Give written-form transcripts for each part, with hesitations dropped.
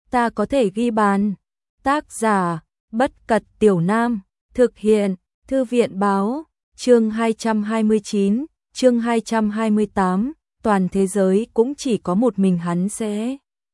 ta có thể ghi bàn. Tác giả, Bất Cật Tiểu Nam, thực hiện, Thư viện báo, chương 229, chương 228, toàn thế giới cũng chỉ có một mình hắn sẽ.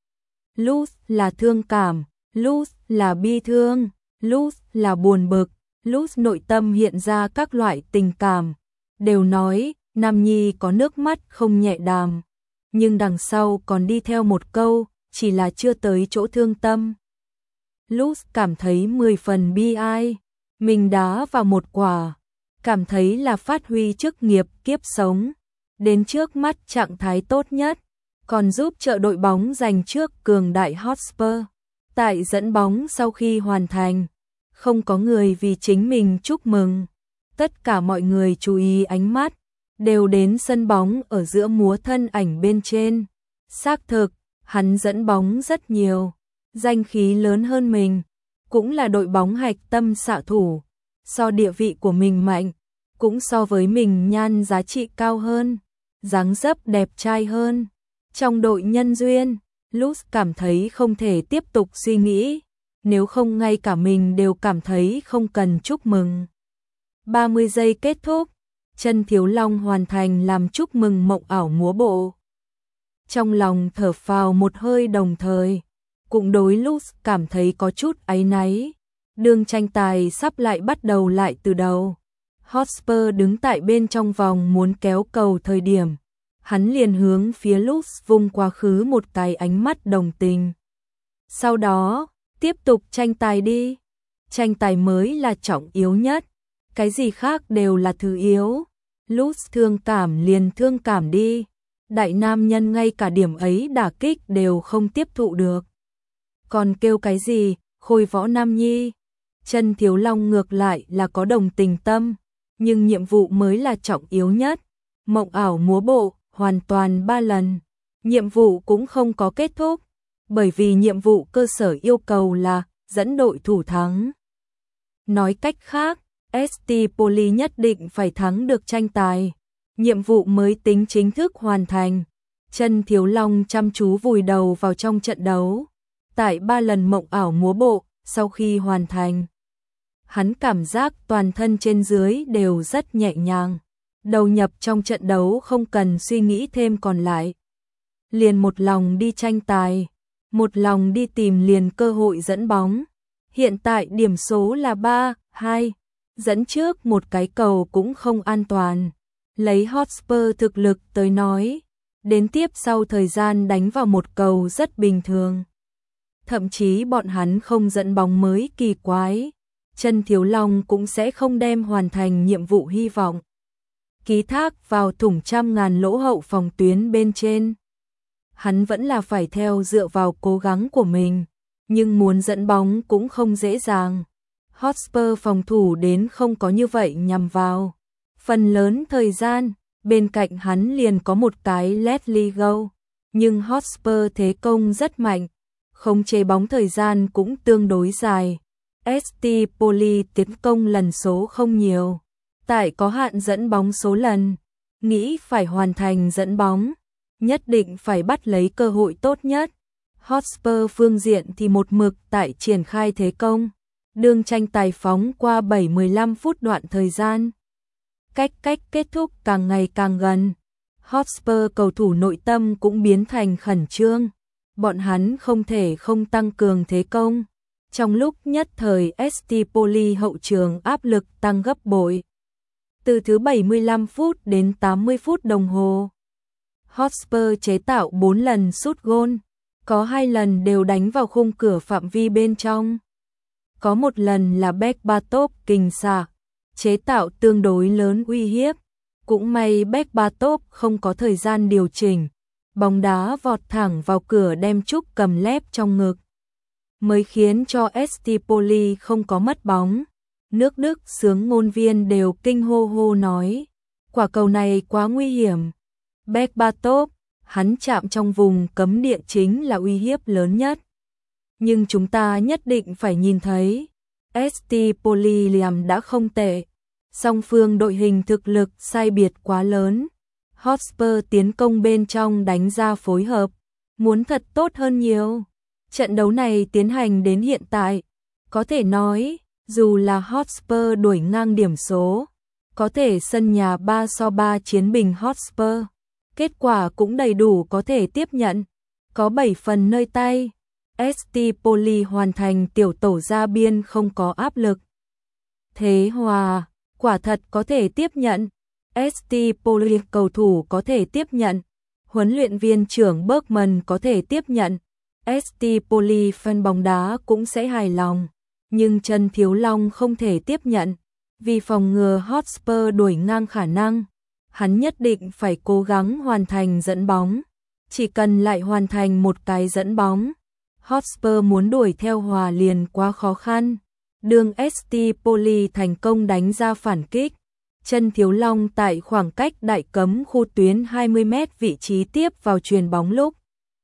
Luz là thương cảm, Luz là bi thương, Luz là buồn bực, Luz nội tâm hiện ra các loại tình cảm. Đều nói, Nam Nhi có nước mắt không nhẹ đàm, nhưng đằng sau còn đi theo một câu, chỉ là chưa tới chỗ thương tâm. Luz cảm thấy 10 phần bi ai, mình đá vào một quả, cảm thấy là phát huy chức nghiệp kiếp sống, đến trước mắt trạng thái tốt nhất, còn giúp trợ đội bóng giành trước cường đại Hotspur. Tại dẫn bóng sau khi hoàn thành, không có người vì chính mình chúc mừng, tất cả mọi người chú ý ánh mắt, đều đến sân bóng ở giữa múa thân ảnh bên trên. Xác thực, hắn dẫn bóng rất nhiều, danh khí lớn hơn mình, cũng là đội bóng hạch tâm xạ thủ, so địa vị của mình mạnh, cũng so với mình nhan giá trị cao hơn, dáng dấp đẹp trai hơn. Trong đội nhân duyên, Luz cảm thấy không thể tiếp tục suy nghĩ, nếu không ngay cả mình đều cảm thấy không cần chúc mừng. 30 giây kết thúc, Chân Thiếu Long hoàn thành làm chúc mừng mộng ảo múa bộ. Trong lòng thở phào một hơi đồng thời, cũng đối Luz cảm thấy có chút áy náy. Đường tranh tài sắp lại bắt đầu lại từ đầu. Hotspur đứng tại bên trong vòng muốn kéo cầu thời điểm, hắn liền hướng phía Luz vung quá khứ một cái ánh mắt đồng tình. Sau đó, tiếp tục tranh tài đi. Tranh tài mới là trọng yếu nhất, cái gì khác đều là thứ yếu. Luz thương cảm liền thương cảm đi. Đại nam nhân ngay cả điểm ấy đả kích đều không tiếp thụ được, còn kêu cái gì, khôi võ nam nhi. Chân Thiếu Long ngược lại là có đồng tình tâm, nhưng nhiệm vụ mới là trọng yếu nhất. Mộng ảo múa bộ, hoàn toàn 3 lần. Nhiệm vụ cũng không có kết thúc, bởi vì nhiệm vụ cơ sở yêu cầu là dẫn đội thủ thắng. Nói cách khác, ST Poly nhất định phải thắng được tranh tài, nhiệm vụ mới tính chính thức hoàn thành. Chân Thiếu Long chăm chú vùi đầu vào trong trận đấu. Tại 3 lần mộng ảo múa bộ, sau khi hoàn thành, hắn cảm giác toàn thân trên dưới đều rất nhẹ nhàng, đầu nhập trong trận đấu không cần suy nghĩ thêm còn lại. Liền một lòng đi tranh tài, một lòng đi tìm liền cơ hội dẫn bóng. Hiện tại điểm số là 3-2, dẫn trước một cái cầu cũng không an toàn. Lấy Hotspur thực lực tới nói, đến tiếp sau thời gian đánh vào một cầu rất bình thường. Thậm chí bọn hắn không dẫn bóng mới kỳ quái, Chân Thiếu Long cũng sẽ không đem hoàn thành nhiệm vụ hy vọng ký thác vào thủng trăm ngàn lỗ hậu phòng tuyến bên trên. Hắn vẫn là phải theo dựa vào cố gắng của mình, nhưng muốn dẫn bóng cũng không dễ dàng. Hotspur phòng thủ đến không có như vậy nhằm vào. Phần lớn thời gian, bên cạnh hắn liền có một cái let Lee go, nhưng Hotspur thế công rất mạnh, khống chế bóng thời gian cũng tương đối dài. ST Poly tiến công lần số không nhiều, tại có hạn dẫn bóng số lần, nghĩ phải hoàn thành dẫn bóng, nhất định phải bắt lấy cơ hội tốt nhất. Hotspur phương diện thì một mực tại triển khai thế công, đường tranh tài phóng qua 7-15 phút đoạn thời gian. Cách kết thúc càng ngày càng gần, Hotspur cầu thủ nội tâm cũng biến thành khẩn trương, bọn hắn không thể không tăng cường thế công. Trong lúc nhất thời ST Poly hậu trường áp lực tăng gấp bội. Từ thứ 75 phút đến 80 phút đồng hồ, Hotspur chế tạo 4 lần sút gôn, có 2 lần đều đánh vào khung cửa phạm vi bên trong. Có một lần là Berbatov kình xạ, chế tạo tương đối lớn uy hiếp. Cũng may Berbatov không có thời gian điều chỉnh, bóng đá vọt thẳng vào cửa đem Trúc cầm lép trong ngực, mới khiến cho ST Poly không có mất bóng. Nước Đức xướng ngôn viên đều kinh hô hô nói, quả cầu này quá nguy hiểm. Berbatov, hắn chạm trong vùng cấm địa chính là uy hiếp lớn nhất. Nhưng chúng ta nhất định phải nhìn thấy, ST Poly liam đã không tệ, song phương đội hình thực lực sai biệt quá lớn. Hotspur tiến công bên trong đánh ra phối hợp, muốn thật tốt hơn nhiều. Trận đấu này tiến hành đến hiện tại, có thể nói, dù là Hotspur đuổi ngang điểm số, có thể sân nhà 3-3 chiến bình Hotspur, kết quả cũng đầy đủ có thể tiếp nhận, có 7 phần nơi tay. ST Poli hoàn thành tiểu tổ ra biên không có áp lực. Thế hòa, quả thật có thể tiếp nhận. ST Poli cầu thủ có thể tiếp nhận. Huấn luyện viên trưởng Bergman có thể tiếp nhận. ST Poli fan bóng đá cũng sẽ hài lòng. Nhưng Trần Thiếu Long không thể tiếp nhận. Vì phòng ngừa Hotspur đuổi ngang khả năng, hắn nhất định phải cố gắng hoàn thành dẫn bóng. Chỉ cần lại hoàn thành một cái dẫn bóng, Hotspur muốn đuổi theo hòa liền quá khó khăn. Đường ST Poli thành công đánh ra phản kích. Trần Thiếu Long tại khoảng cách đại cấm khu tuyến 20m vị trí tiếp vào chuyền bóng lúc.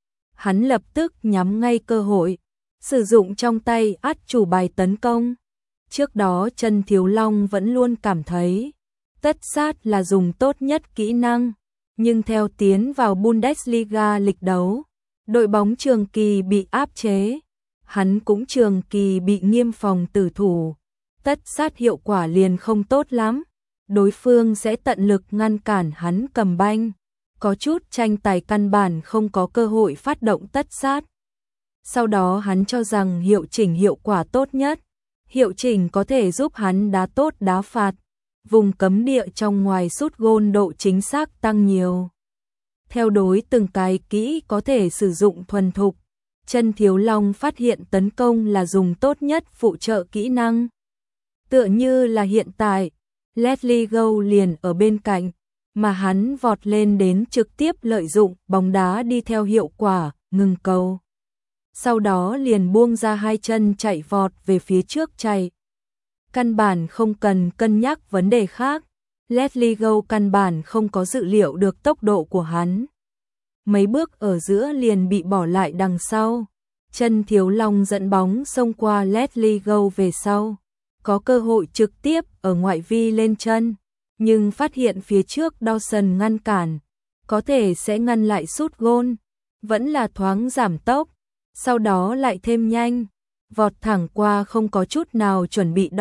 Hắn lập tức nhắm ngay cơ hội, sử dụng trong tay át chủ bài tấn công. Trước đó Trần Thiếu Long vẫn luôn cảm thấy tất sát là dùng tốt nhất kỹ năng, nhưng theo tiến vào Bundesliga lịch đấu, đội bóng trường kỳ bị áp chế, hắn cũng trường kỳ bị nghiêm phòng tử thủ, tất sát hiệu quả liền không tốt lắm, đối phương sẽ tận lực ngăn cản hắn cầm banh, có chút tranh tài căn bản không có cơ hội phát động tất sát. Sau đó hắn cho rằng hiệu chỉnh hiệu quả tốt nhất, hiệu chỉnh có thể giúp hắn đá tốt đá phạt, vùng cấm địa trong ngoài sút gôn độ chính xác tăng nhiều. Theo đối từng cái kỹ có thể sử dụng thuần thục, Trần Thiếu Long phát hiện tấn công là dùng tốt nhất phụ trợ kỹ năng. Tựa như là hiện tại, Leslie Go liền ở bên cạnh, mà hắn vọt lên đến trực tiếp lợi dụng bóng đá đi theo hiệu quả, ngừng cầu. Sau đó liền buông ra hai chân chạy vọt về phía trước chạy. Căn bản không cần cân nhắc vấn đề khác, Leslie Go căn bản không có dự liệu được tốc độ của hắn. Mấy bước ở giữa liền bị bỏ lại đằng sau. Trần Thiếu Long dẫn bóng xông qua Leslie Go về sau, có cơ hội trực tiếp ở ngoại vi lên chân, nhưng phát hiện phía trước Dawson ngăn cản, có thể sẽ ngăn lại sút gôn, vẫn là thoáng giảm tốc, sau đó lại thêm nhanh, vọt thẳng qua không có chút nào chuẩn bị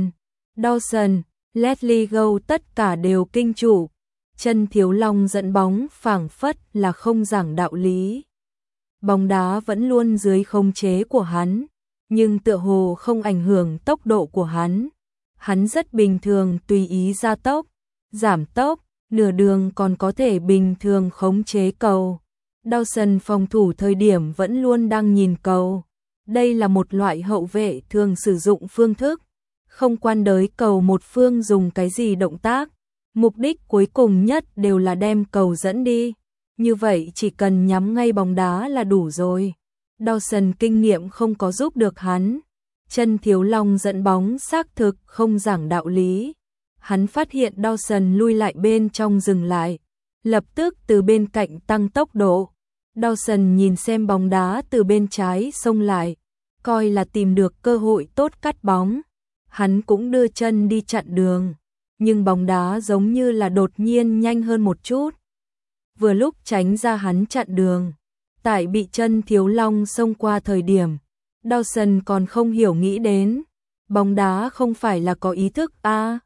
Dawson, Leslie Go tất cả đều kinh chủ. Trần Thiếu Long dẫn bóng phảng phất là không giảng đạo lý. Bóng đá vẫn luôn dưới khống chế của hắn, nhưng tựa hồ không ảnh hưởng tốc độ của hắn. Hắn rất bình thường tùy ý gia tốc, giảm tốc, nửa đường còn có thể bình thường khống chế cầu. Dawson phòng thủ thời điểm vẫn luôn đang nhìn cầu. Đây là một loại hậu vệ thường sử dụng phương thức, không quan đới cầu một phương dùng cái gì động tác. Mục đích cuối cùng nhất đều là đem cầu dẫn đi. Như vậy chỉ cần nhắm ngay bóng đá là đủ rồi. Dawson kinh nghiệm không có giúp được hắn. Trần Thiếu Long dẫn bóng xác thực không giảng đạo lý. Hắn phát hiện Dawson lui lại bên trong dừng lại, lập tức từ bên cạnh tăng tốc độ. Dawson nhìn xem bóng đá từ bên trái xông lại, coi là tìm được cơ hội tốt cắt bóng. Hắn cũng đưa chân đi chặn đường, nhưng bóng đá giống như là đột nhiên nhanh hơn một chút. Vừa lúc tránh ra hắn chặn đường, tại bị Trần Thiếu Long xông qua thời điểm, Dawson còn không hiểu nghĩ đến, bóng đá không phải là có ý thức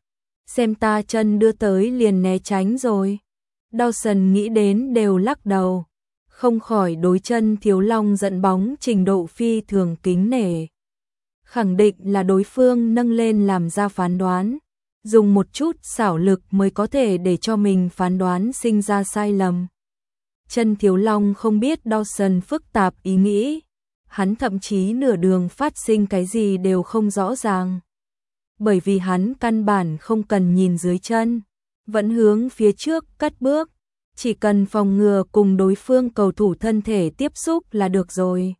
xem ta chân đưa tới liền né tránh rồi. Dawson nghĩ đến đều lắc đầu, không khỏi đối Trần Thiếu Long dẫn bóng trình độ phi thường kính nể. Khẳng định là đối phương nâng lên làm ra phán đoán, dùng một chút xảo lực mới có thể để cho mình phán đoán sinh ra sai lầm. Trần Thiếu Long không biết Dawson phức tạp ý nghĩ, hắn thậm chí nửa đường phát sinh cái gì đều không rõ ràng. Bởi vì hắn căn bản không cần nhìn dưới chân, vẫn hướng phía trước cất bước, chỉ cần phòng ngừa cùng đối phương cầu thủ thân thể tiếp xúc là được rồi.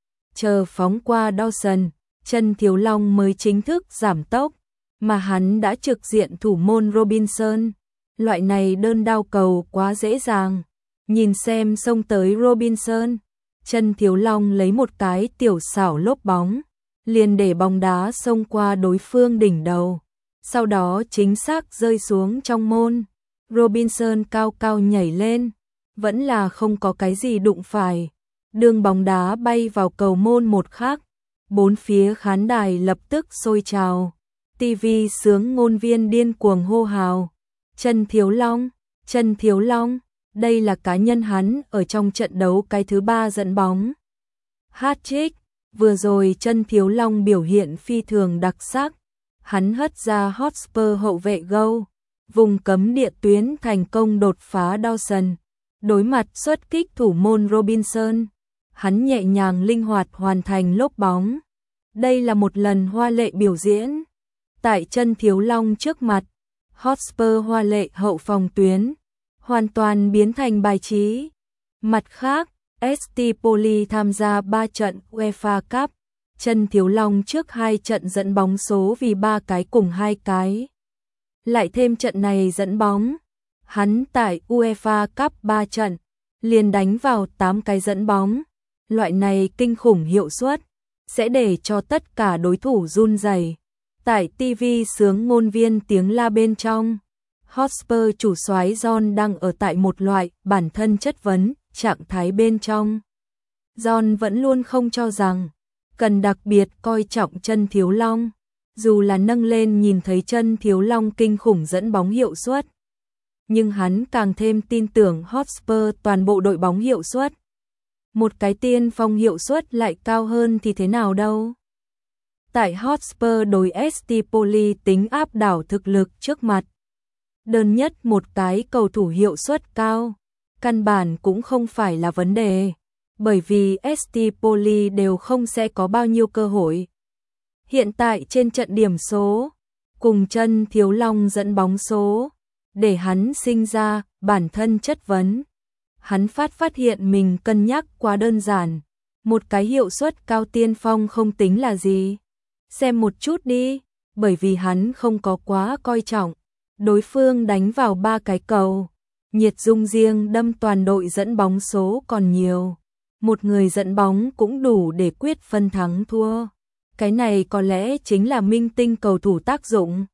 Chờ phóng qua Dawson, Trần Thiếu Long mới chính thức giảm tốc, mà hắn đã trực diện thủ môn Robinson. Loại này đơn đao cầu quá dễ dàng. Nhìn xem xông tới Robinson, Trần Thiếu Long lấy một cái tiểu xảo lốp bóng, liền để bóng đá xông qua đối phương đỉnh đầu, sau đó chính xác rơi xuống trong môn. Robinson cao cao nhảy lên, vẫn là không có cái gì đụng phải. Đường bóng đá bay vào cầu môn một khắc, bốn phía khán đài lập tức sôi trào. TV sướng ngôn viên điên cuồng hô hào. Trần Thiếu Long, Trần Thiếu Long, đây là cá nhân hắn ở trong trận đấu cái thứ 3 dẫn bóng. Hat-trick, vừa rồi Trần Thiếu Long biểu hiện phi thường đặc sắc. Hắn hất ra Hotspur hậu vệ gâu, vùng cấm địa tuyến thành công đột phá Dawson. Đối mặt xuất kích thủ môn Robinson, hắn nhẹ nhàng linh hoạt hoàn thành lốp bóng. Đây là một lần hoa lệ biểu diễn. Tại Trần Thiếu Long trước mặt, Hotspur hoa lệ hậu phòng tuyến, hoàn toàn biến thành bài trí. Mặt khác, ST Poli tham gia 3 trận UEFA Cup, Trần Thiếu Long trước 2 trận dẫn bóng số vì 3 cái cùng 2 cái. Lại thêm trận này dẫn bóng, hắn tại UEFA Cup 3 trận, liền đánh vào 8 cái dẫn bóng. Loại này kinh khủng hiệu suất, sẽ để cho tất cả đối thủ run rẩy. Tại TV sướng ngôn viên tiếng la bên trong, Hotspur chủ soái John đang ở tại một loại bản thân chất vấn, trạng thái bên trong. John vẫn luôn không cho rằng cần đặc biệt coi trọng Trần Thiếu Long, dù là nâng lên nhìn thấy Trần Thiếu Long kinh khủng dẫn bóng hiệu suất. Nhưng hắn càng thêm tin tưởng Hotspur toàn bộ đội bóng hiệu suất. Một cái tiên phong hiệu suất lại cao hơn thì thế nào đâu. Tại Hotspur đối ST Poli tính áp đảo thực lực trước mặt. Đơn nhất một cái cầu thủ hiệu suất cao, căn bản cũng không phải là vấn đề, bởi vì ST Poli đều không sẽ có bao nhiêu cơ hội. Hiện tại trên trận điểm số, cùng Trần Thiếu Long dẫn bóng số, để hắn sinh ra bản thân chất vấn. Hắn phát hiện mình cân nhắc quá đơn giản, một cái hiệu suất cao tiên phong không tính là gì. Xem một chút đi, bởi vì hắn không có quá coi trọng. Đối phương đánh vào 3 cái cầu, Nhiệt Dung riêng đâm toàn đội dẫn bóng số còn nhiều. Một người dẫn bóng cũng đủ để quyết phân thắng thua. Cái này có lẽ chính là minh tinh cầu thủ tác dụng.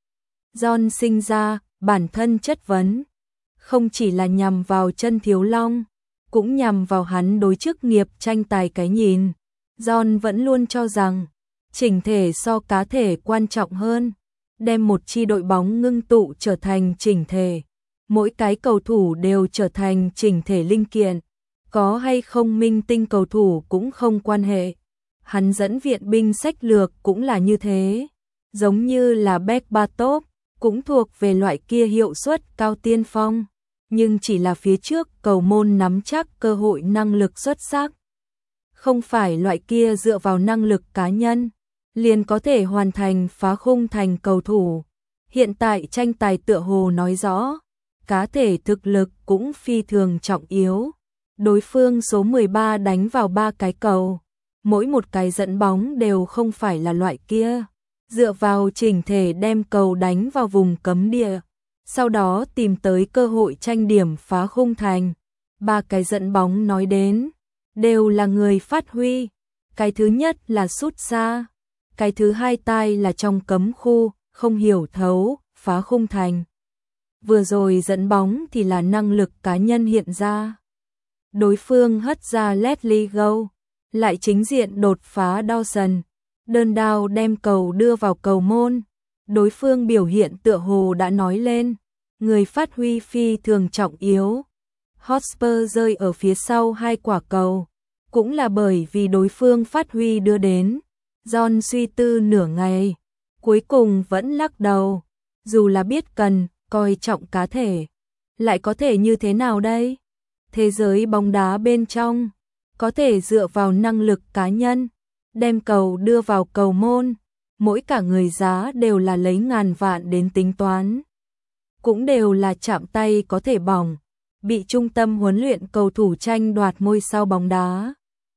John sinh ra bản thân chất vấn, không chỉ là nhằm vào Trần Thiếu Long, cũng nhằm vào hắn đối chức nghiệp tranh tài cái nhìn. John vẫn luôn cho rằng chỉnh thể so cá thể quan trọng hơn, đem một chi đội bóng ngưng tụ trở thành chỉnh thể. Mỗi cái cầu thủ đều trở thành chỉnh thể linh kiện, có hay không minh tinh cầu thủ cũng không quan hệ. Hắn dẫn viện binh sách lược cũng là như thế, giống như là Berbatov, cũng thuộc về loại kia hiệu suất cao tiên phong, nhưng chỉ là phía trước cầu môn nắm chắc cơ hội năng lực xuất sắc. Không phải loại kia dựa vào năng lực cá nhân liền có thể hoàn thành phá khung thành cầu thủ. Hiện tại tranh tài tựa hồ nói rõ, cá thể thực lực cũng phi thường trọng yếu. Đối phương số 13 đánh vào 3 cái cầu, mỗi một cái dẫn bóng đều không phải là loại kia, dựa vào chỉnh thể đem cầu đánh vào vùng cấm địa, sau đó tìm tới cơ hội tranh điểm phá khung thành. 3 cái dẫn bóng nói đến, đều là người phát huy. Cái thứ nhất là sút xa, cái thứ hai tai là trong cấm khu, không hiểu thấu, phá khung thành. Vừa rồi dẫn bóng thì là năng lực cá nhân hiện ra. Đối phương hất ra Leslie Go, lại chính diện đột phá Dawson, đơn đao đem cầu đưa vào cầu môn. Đối phương biểu hiện tựa hồ đã nói lên, người phát huy phi thường trọng yếu. Hotspur rơi ở phía sau 2 quả cầu, cũng là bởi vì đối phương phát huy đưa đến. John suy tư nửa ngày, cuối cùng vẫn lắc đầu, dù là biết cần coi trọng cá thể, lại có thể như thế nào đây? Thế giới bóng đá bên trong, có thể dựa vào năng lực cá nhân, đem cầu đưa vào cầu môn, mỗi cả người giá đều là lấy ngàn vạn đến tính toán. Cũng đều là chạm tay có thể bỏng, bị trung tâm huấn luyện cầu thủ tranh đoạt ngôi sao bóng đá.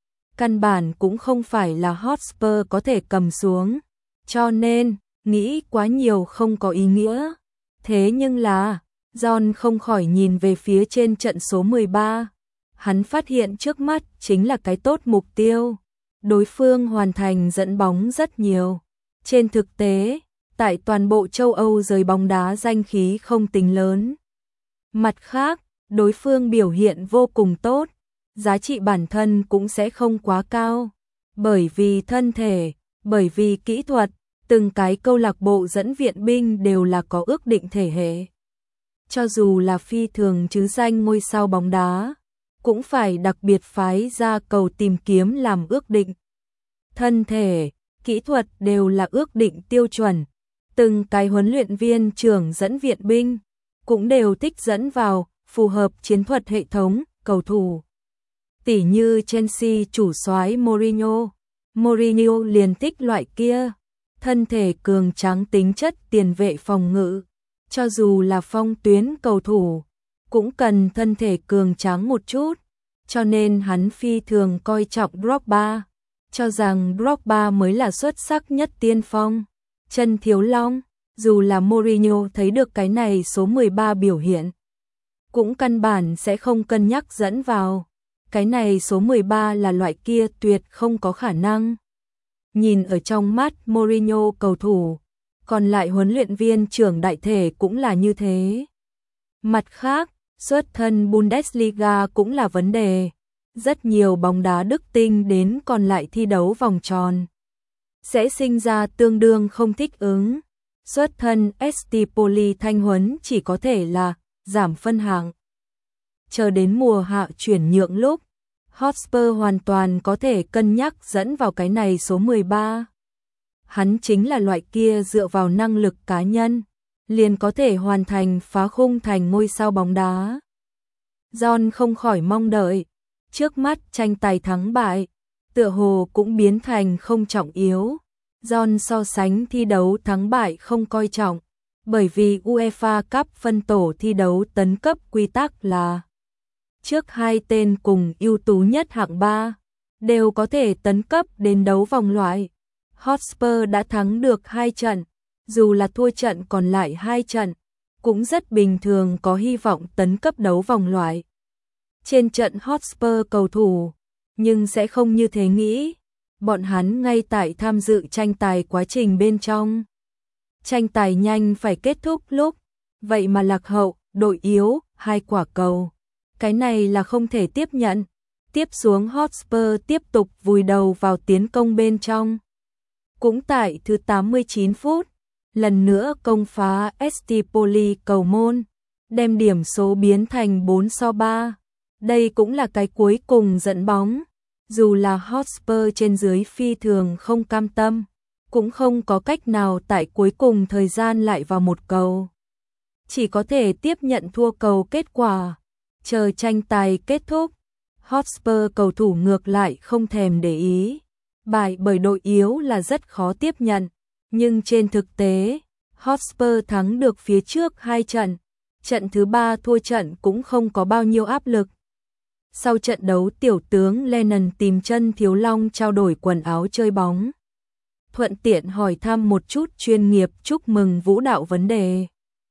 Căn bản cũng không phải là Hotspur có thể cầm xuống, cho nên, nghĩ quá nhiều không có ý nghĩa. Thế nhưng là, John không khỏi nhìn về phía trên trận số 13. Hắn phát hiện trước mắt chính là cái tốt mục tiêu. Đối phương hoàn thành dẫn bóng rất nhiều. Trên thực tế, tại toàn bộ châu Âu giới bóng đá danh khí không tính lớn. Mặt khác, đối phương biểu hiện vô cùng tốt. giá trị bản thân cũng sẽ không quá cao. Bởi vì thân thể, bởi vì kỹ thuật, từng cái câu lạc bộ dẫn viện binh đều là có ước định thể hệ. Cho dù là phi thường chứ danh ngôi sao bóng đá, cũng phải đặc biệt phái ra cầu tìm kiếm làm ước định. Thân thể, kỹ thuật đều là ước định tiêu chuẩn. Từng cái huấn luyện viên trưởng dẫn viện binh cũng đều thích dẫn vào phù hợp chiến thuật hệ thống cầu thủ. Tỉ như Chelsea chủ soái Mourinho liền thích loại kia, thân thể cường tráng tính chất tiền vệ phòng ngự, cho dù là phong tuyến cầu thủ cũng cần thân thể cường tráng một chút, cho nên hắn phi thường coi trọng Drogba, cho rằng Drogba mới là xuất sắc nhất tiên phong. Chân Thiếu Long, dù là Mourinho thấy được cái này số 13 biểu hiện, cũng căn bản sẽ không cân nhắc dẫn vào. Cái này số 13 là loại kia tuyệt không có khả năng. Nhìn ở trong mắt Mourinho cầu thủ, còn lại huấn luyện viên trưởng đại thể cũng là như thế. Mặt khác, xuất thân Bundesliga cũng là vấn đề. Rất nhiều bóng đá đức tinh đến còn lại thi đấu vòng tròn sẽ sinh ra tương đương không thích ứng. Xuất thân Estipoli thanh huấn chỉ có thể là giảm phân hạng. Chờ đến mùa hạ chuyển nhượng lúc, Hotspur hoàn toàn có thể cân nhắc dẫn vào cái này số 13. Hắn chính là loại kia dựa vào năng lực cá nhân, liền có thể hoàn thành phá khung thành ngôi sao bóng đá. John không khỏi mong đợi, trước mắt tranh tài thắng bại, tựa hồ cũng biến thành không trọng yếu. John so sánh thi đấu thắng bại không coi trọng, bởi vì UEFA Cup phân tổ thi đấu tấn cấp quy tắc là trước hai tên cùng ưu tú nhất hạng 3 đều có thể tấn cấp đến đấu vòng loại. Hotspur đã thắng được 2 trận, dù là thua trận còn lại 2 trận, cũng rất bình thường có hy vọng tấn cấp đấu vòng loại. Trên trận Hotspur cầu thủ, nhưng sẽ không như thế nghĩ. Bọn hắn ngay tại tham dự tranh tài quá trình bên trong. Tranh tài nhanh phải kết thúc lúc, vậy mà lạc hậu, đội yếu, 2 quả cầu. Cái này là không thể tiếp nhận. Tiếp xuống Hotspur tiếp tục vùi đầu vào tiến công bên trong. Cũng tại thứ 89 phút, lần nữa công phá Estipoli cầu môn, đem điểm số biến thành 4-3. Đây cũng là cái cuối cùng dẫn bóng. Dù là Hotspur trên dưới phi thường không cam tâm, cũng không có cách nào tại cuối cùng thời gian lại vào một cầu. Chỉ có thể tiếp nhận thua cầu kết quả, chờ tranh tài kết thúc. Hotspur cầu thủ ngược lại không thèm để ý. Bại bởi đội yếu là rất khó tiếp nhận, nhưng trên thực tế, Hotspur thắng được phía trước 2 trận. Trận thứ 3 thua trận cũng không có bao nhiêu áp lực. Sau trận đấu tiểu tướng Lennon tìm Chân Thiếu Long trao đổi quần áo chơi bóng. Thuận tiện hỏi thăm một chút chuyên nghiệp chúc mừng vũ đạo vấn đề.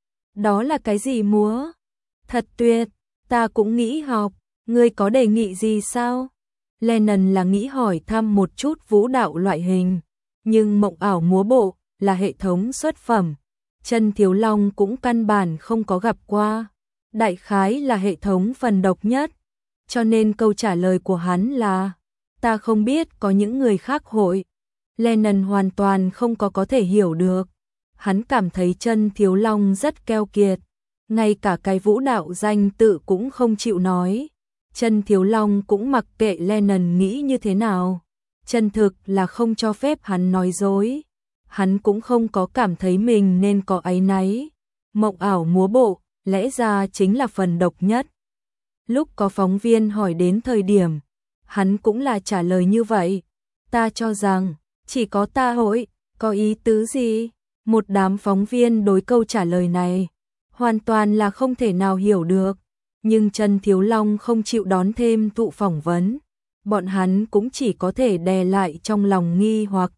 Đó là cái gì múa? Thật tuyệt, ta cũng nghĩ học, ngươi có đề nghị gì sao? Lennon là nghĩ hỏi thăm một chút vũ đạo loại hình, nhưng mộng ảo múa bộ là hệ thống xuất phẩm. Chân Thiếu Long cũng căn bản không có gặp qua. Đại khái là hệ thống phần độc nhất. Cho nên câu trả lời của hắn là, ta không biết có những người khác hội. Lennon hoàn toàn không có thể hiểu được. Hắn cảm thấy Chân Thiếu Long rất keo kiệt. Ngay cả cái vũ đạo danh tự cũng không chịu nói. Chân Thiếu Long cũng mặc kệ Lennon nghĩ như thế nào. Chân thực là không cho phép hắn nói dối. Hắn cũng không có cảm thấy mình nên có áy náy. Mộng ảo múa bộ, lẽ ra chính là phần độc nhất. Lúc có phóng viên hỏi đến thời điểm, hắn cũng là trả lời như vậy. Ta cho rằng, chỉ có ta hội, có ý tứ gì? Một đám phóng viên đối câu trả lời này, hoàn toàn là không thể nào hiểu được. Nhưng Chân Thiếu Long không chịu đón thêm thụ phỏng vấn. Bọn hắn cũng chỉ có thể đè lại trong lòng nghi hoặc.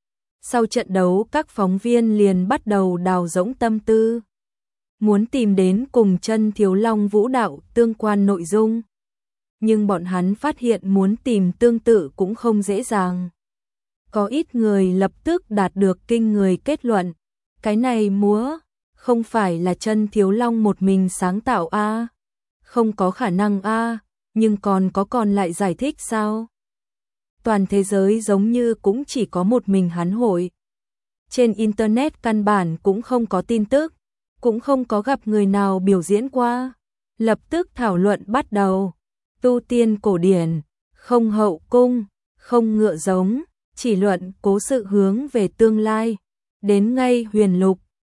Sau trận đấu các phóng viên liền bắt đầu đào rỗng tâm tư. Muốn tìm đến cùng Chân Thiếu Long vũ đạo tương quan nội dung. Nhưng bọn hắn phát hiện muốn tìm tương tự cũng không dễ dàng. Có ít người lập tức đạt được kinh người kết luận. Cái này múa, không phải là Chân Thiếu Long một mình sáng tạo a, không có khả năng a, nhưng còn lại giải thích sao? Toàn thế giới giống như cũng chỉ có một mình hắn hội. Trên internet căn bản cũng không có tin tức, cũng không có gặp người nào biểu diễn qua. Lập tức thảo luận bắt đầu. Tu tiên cổ điển, không hậu cung, không ngựa giống, chỉ luận cố sự hướng về tương lai. Đến ngay huyền lục,